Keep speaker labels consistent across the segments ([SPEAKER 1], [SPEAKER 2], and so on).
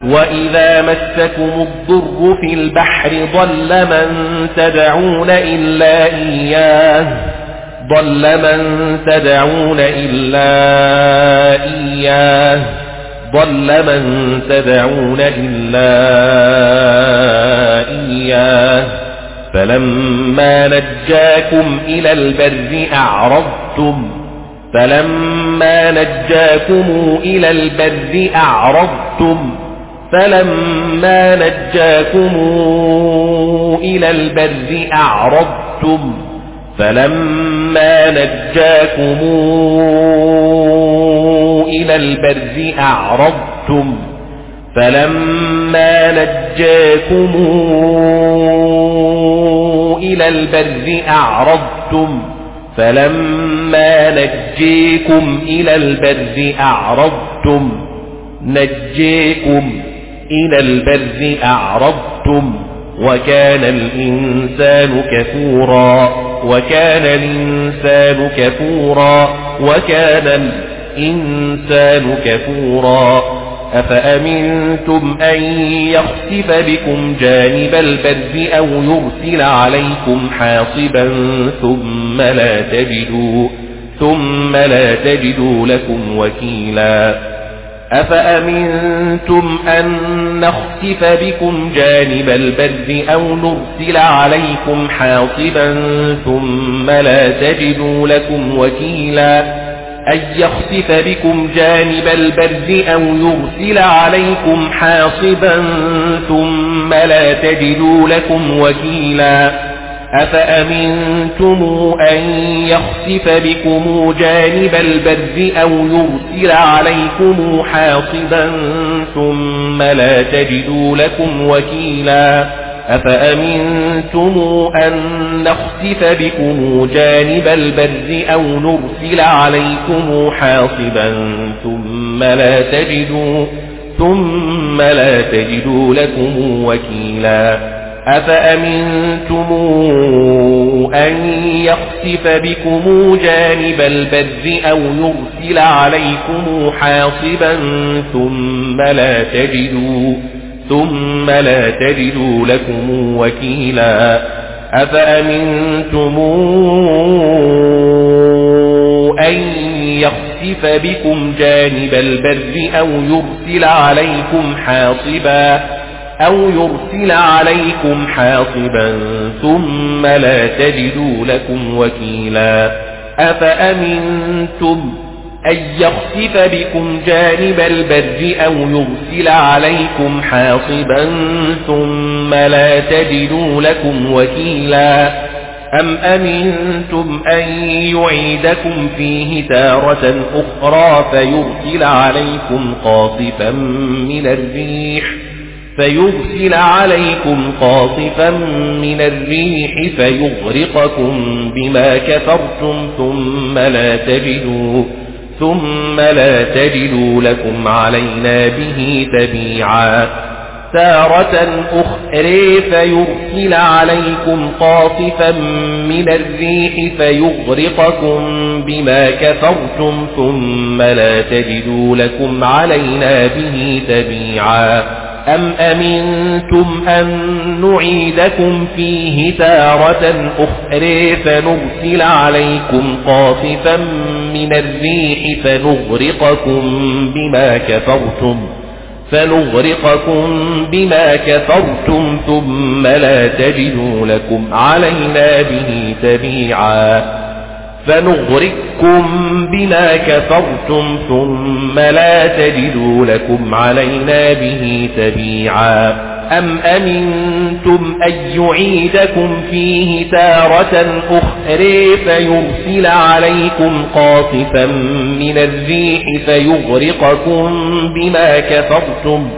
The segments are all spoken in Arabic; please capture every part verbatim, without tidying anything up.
[SPEAKER 1] وإذا مسكم الضر في البحر ضل من تدعون إلا إياه ضل من تدعون إلا إياه ضل من تدعون إلا إياه فلما نجاكم إلى البر أعرضتم فلما نجاكم إلى البر أعرضتم فلما نجاكم إلى البر أعرضتم فلما نجاكم إلى البر أعرضتم فلما نجاكم إلى البر أعرضتم فلما نجيكم إلى البر أعرضتم نجيكم إلى البر أعرضتم وكان الإنسان كفورا وكان الإنسان كفورا وكان الإنسان كفورا أفأمنتم أن يخسف بكم جانب البر أو يرسل عليكم حاصبا ثم لا تجدوا ثم لا تجدوا لكم وكيلا أفأمنتم أن نخسف بكم جانب البر أو نرسل عليكم حاصبا ثم لا تجدوا لكم وكيلا أن يخسف بكم جانب البر أو يرسل عليكم حاصبا ثم لا تجدوا لكم وكيلا أفأمنتم أن يخسف بكم جانب البر أو يرسل عليكم حاصبا ثم لا تجدوا لكم وكيلا أفأمنتم أن نخسف بكم جانب البر أو نرسل عليكم حاصبا ثم لا تجدوا ثم لا تجدوا لكم وكيلا أفأمنتم أن يخسف بكم جانب البر أو يرسل عليكم حاصبا ثم لا تجدوا ثم لا تجدوا لكم وكيلا أفأمنتم أن يخسف بكم جانب البر أو يرسل عليكم حاصبا أو يرسل عليكم حاصبا ثم لا تجدوا لكم وكيلا أفأمنتم أن يخسف بكم جانب البر أو يرسل عليكم حاصبا ثم لا تجدوا لكم وكيلا أم أمنتم أن يعيدكم فيه تارة أخرى فيرسل عليكم قاصفا من الريح فيرسل عليكم قاصفا من الريح فيغرقكم بما كفرتم ثم لا تجدوا ثم لا تجدوا لكم علينا به تبيعا تارة أخرى فيرسل عليكم قاصفا من الريح فيغرقكم بما كفرتم ثم لا تجدوا لكم علينا به تبيعا أم أمنتم أن نعيدكم فيه تارة أخرى فنرسل عليكم قاصفا من الريح فنغرقكم بما كفرتم فنغرقكم بما كفرتم ثم لا تجدوا لكم علينا به تبيعا فنغرقكم بما كفرتم ثم لا تجدوا لكم علينا به تبيعا أم أمنتم أن يعيدكم فيه تارة أخرى فيرسل عليكم قاصفا من الريح فيغرقكم بما كفرتم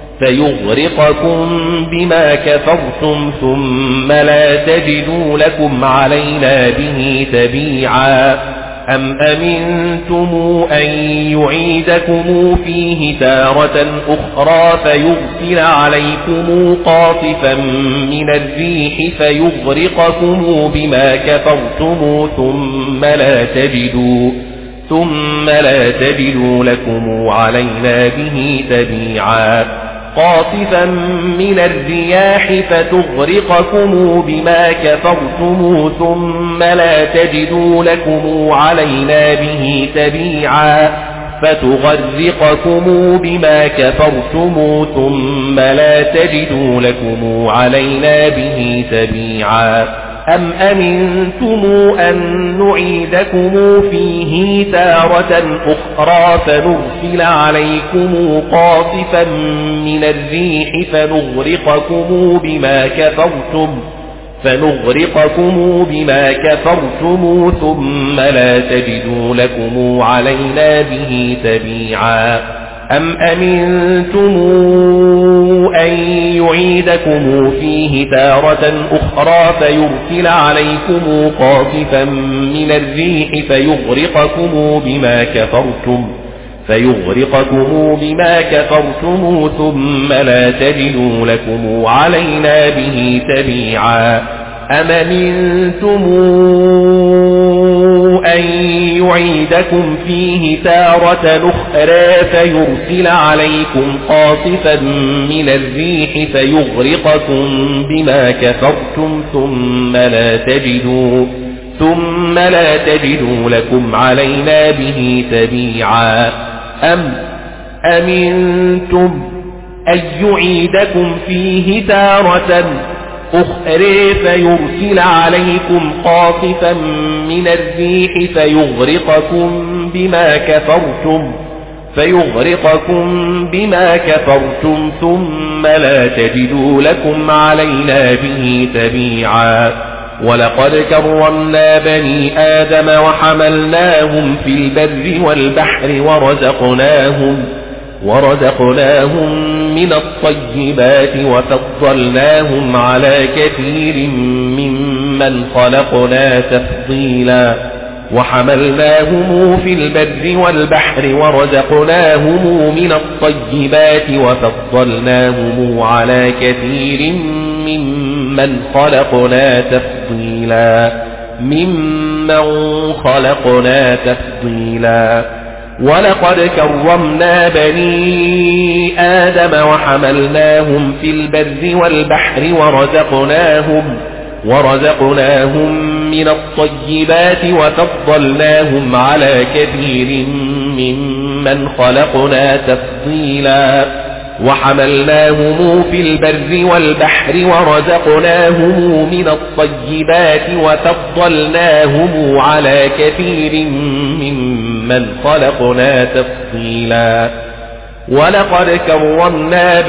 [SPEAKER 1] فيغرقكم بما كفرتم ثم لا تجدوا لكم علينا به تبيعا أم أمنتم أن يعيدكم فيه تارة أخرى فيرسل عليكم قاصفا من الريح فيغرقكم بما كفرتم ثم لا تجدوا ثم لا تجدوا لكم علينا به تبيعا قاصفا من الرياح فتغرقكم بما كفرتم ثم لا تجدوا لكم علينا به تبيعا فتغرقكم بما كفرتم ثم لا تجدوا لكم علينا به تبيعا أم أمنتم أن نعيدكم فيه تارة أخرى فنرسل عليكم قاصفا من الريح فنغرقكم بما كفرتم فنغرقكم بما كفرتم ثم لا تجدوا لكم علينا به تبيعا أم أمنتم أن يعيدكم فيه تارة أخرى فيرسل عليكم قاصفا من الريح فيغرقكم بما كفرتم فيغرقكم بما كفرتم ثم لا تجدوا لكم علينا به تبيعا أم أمنتم أن يعيدكم فيه تارة أخرى فيرسل عليكم قاصفا من الريح فيغرقكم بما كفرتم ثم لا تجدوا ثم لا تجدوا لكم علينا به تبيعا أم أمنتم أن يعيدكم فيه تارة أخرى فيرسل عليكم قاصفا من الريح فيغرقكم بما كفرتم فيغرقكم بما كفرتم ثم لا تجدوا لكم علينا به تبيعا ولقد كرمنا بني آدم وحملناهم في البر والبحر ورزقناهم ورزقناهم من الطيبات وفضلناهم على كثير ممن خلقنا تفضيلا وحملناهم في البر والبحر ورزقناهم من الطيبات وفضلناهم على كثير ممن خلقنا تفضيلا ممن خلقنا تفضيلا ولقد كرمنا بني آدم وحملناهم في البر والبحر ورزقناهم ورزقناهم من الطيبات وفضلناهم على كثير ممن خلقنا تفضيلا وحملناهم في البر والبحر ورزقناهم من الطيبات وفضلناهم على كثير ممن خلقنا تفضيلا ولقد كرمنا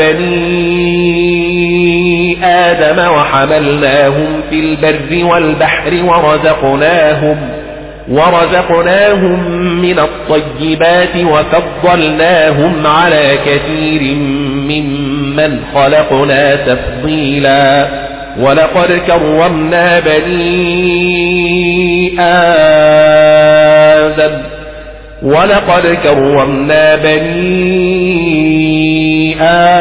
[SPEAKER 1] بني آدم وحملناهم في البر والبحر ورزقناهم ورزقناهم من الطيبات وفضلناهم على كثير ممن خلقنا تفضيلا ولقد كرمنا بني آدم ولقد كرمنا بني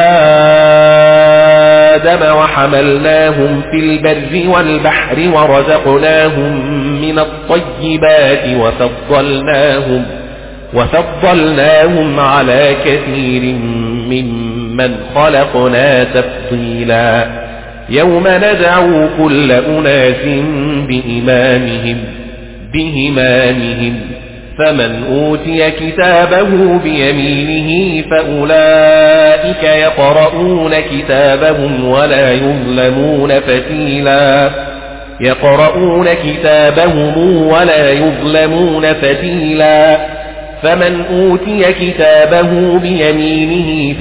[SPEAKER 1] آدم وحملناهم في البر والبحر ورزقناهم من الطيبات وفضلناهم وفضلناهم على كثير ممن خلقنا تفضيلا يوم ندعو كل أناس بإمامهم بإمامهم فمن أوتي كتابه بيمينه فأولئك يقرؤون كتابهم ولا يظلمون فتيلا يقرؤون كتابهم ولا يظلمون فتيلا فمن أوتي كتابه بيمينه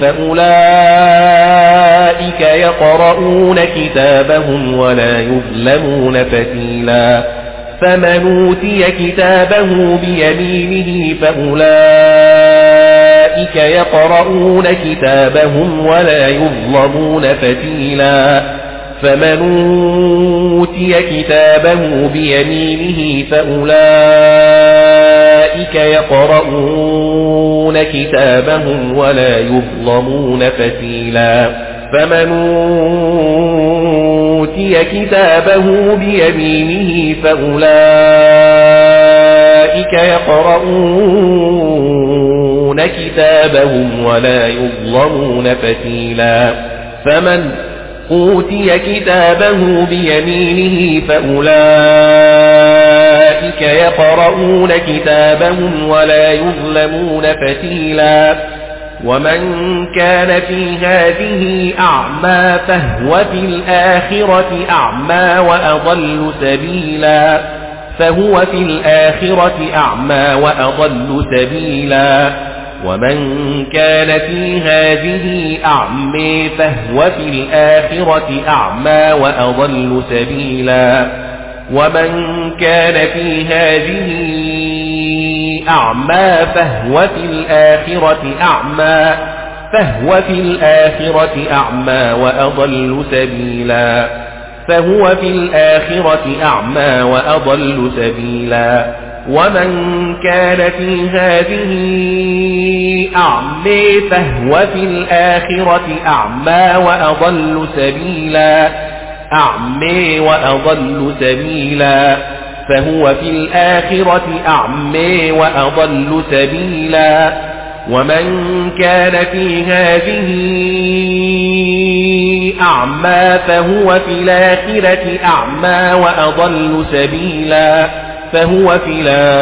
[SPEAKER 1] فأولئك يقرؤون كتابهم ولا يظلمون فتيلا فمن أوتي كتابه بيمينه فأولئك يقرؤون كتابهم ولا يظلمون فتيلا فمن أوتي كتابه بيمينه فأولئك يقرؤون كتابهم ولا يظلمون فتيلا فمن أوتي كتابه بيمينه فأولئك يقرؤون يكتبون كتابهم ولا يظلمون فتيلا فمن أوتي كتابه بيمينه فأولئك يقرؤون كتابهم ولا يظلمون فتيلا ومن كان في هذه أعمى فهو في الآخرة أعمى وأضل سبيلا فهو في الآخرة أعمى وأضل سبيلا ومن كان في هذه أعمى فهو في الآخرة أعمى وأضل سبيلا ومن كان في هذه أعمى فهو في الآخرة أعمى فهو في الآخرة أعمى وأضل سبيلا فهو في الآخرة أعمى وأضل سبيلا ومن كان في هذه أعمى فهو في الآخرة أعمى وأضل سبيلا أعمى وأضل سبيلا فهو في الآخرة أعمى وأضل سبيلا ومن كان في هذه أعمى فهو في الآخرة أعمى وأضل سبيلا فهو في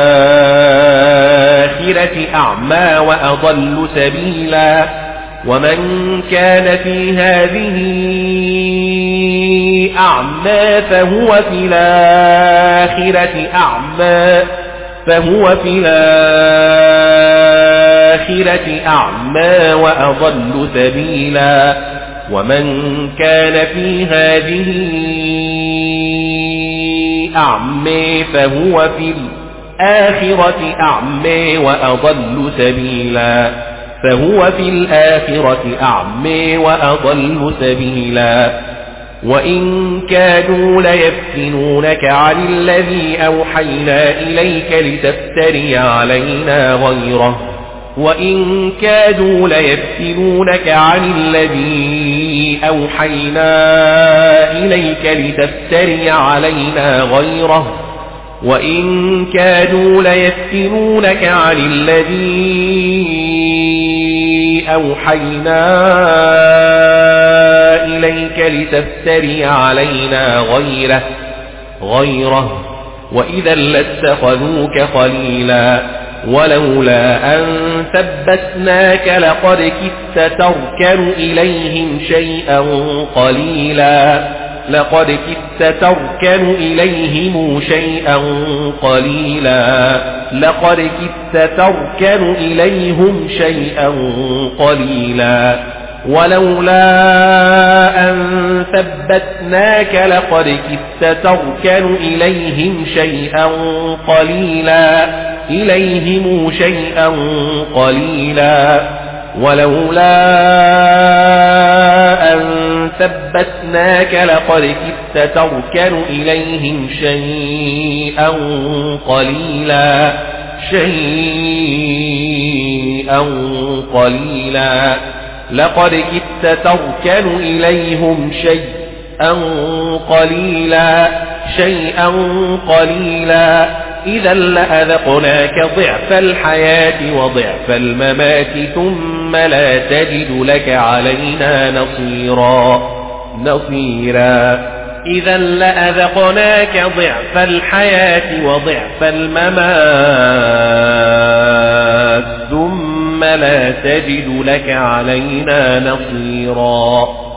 [SPEAKER 1] الآخرة أعمى وأضل سبيلا ومن كان في هذه أعمى فهو في الآخرة أعمى فهو في الآخرة أعمى وأضل سبيلا ومن كان في هذه أعمى فهو في الآخرة أعمى وأضل سبيلا فهو في الآخرة أعمى وأضل سبيلا وإن كادوا ليفتنونك عن الذي أوحينا إليك لتفتري علينا غيره وإن كادوا ليفتنونك عن الذي أوحينا إليك لتفتري علينا غيره وإن كادوا ليفتنونك عن الذي أوحينا إليك لتفتري علينا غيره غيره وإذا لاتخذوك خليلا ولولا أن ثبتناك لقد كدت تركن إليهم شيئا قليلا لقد كدت تركن إليهم شيئا قليلا لقد كدت تركن إليهم شيئا قليلا ولولا أن ثبتناك لقد كدت تركن إليهم شيئا قليلا إليهم شيئا قليلا ولولا أن ثبتناك لقد كدت تركن إليهم شيئا قليلا شيئا قليلا لقد كدت تركن إليهم شيئا قليلا شيئا قليلا إذا لأذقناك ضعف الحياة وضعف الممات ثم لا تجد لك علينا نصيرا نصيرا إذا لأذقناك ضعف الحياة وضعف الممات ثم لا تجد لك علينا نصيرا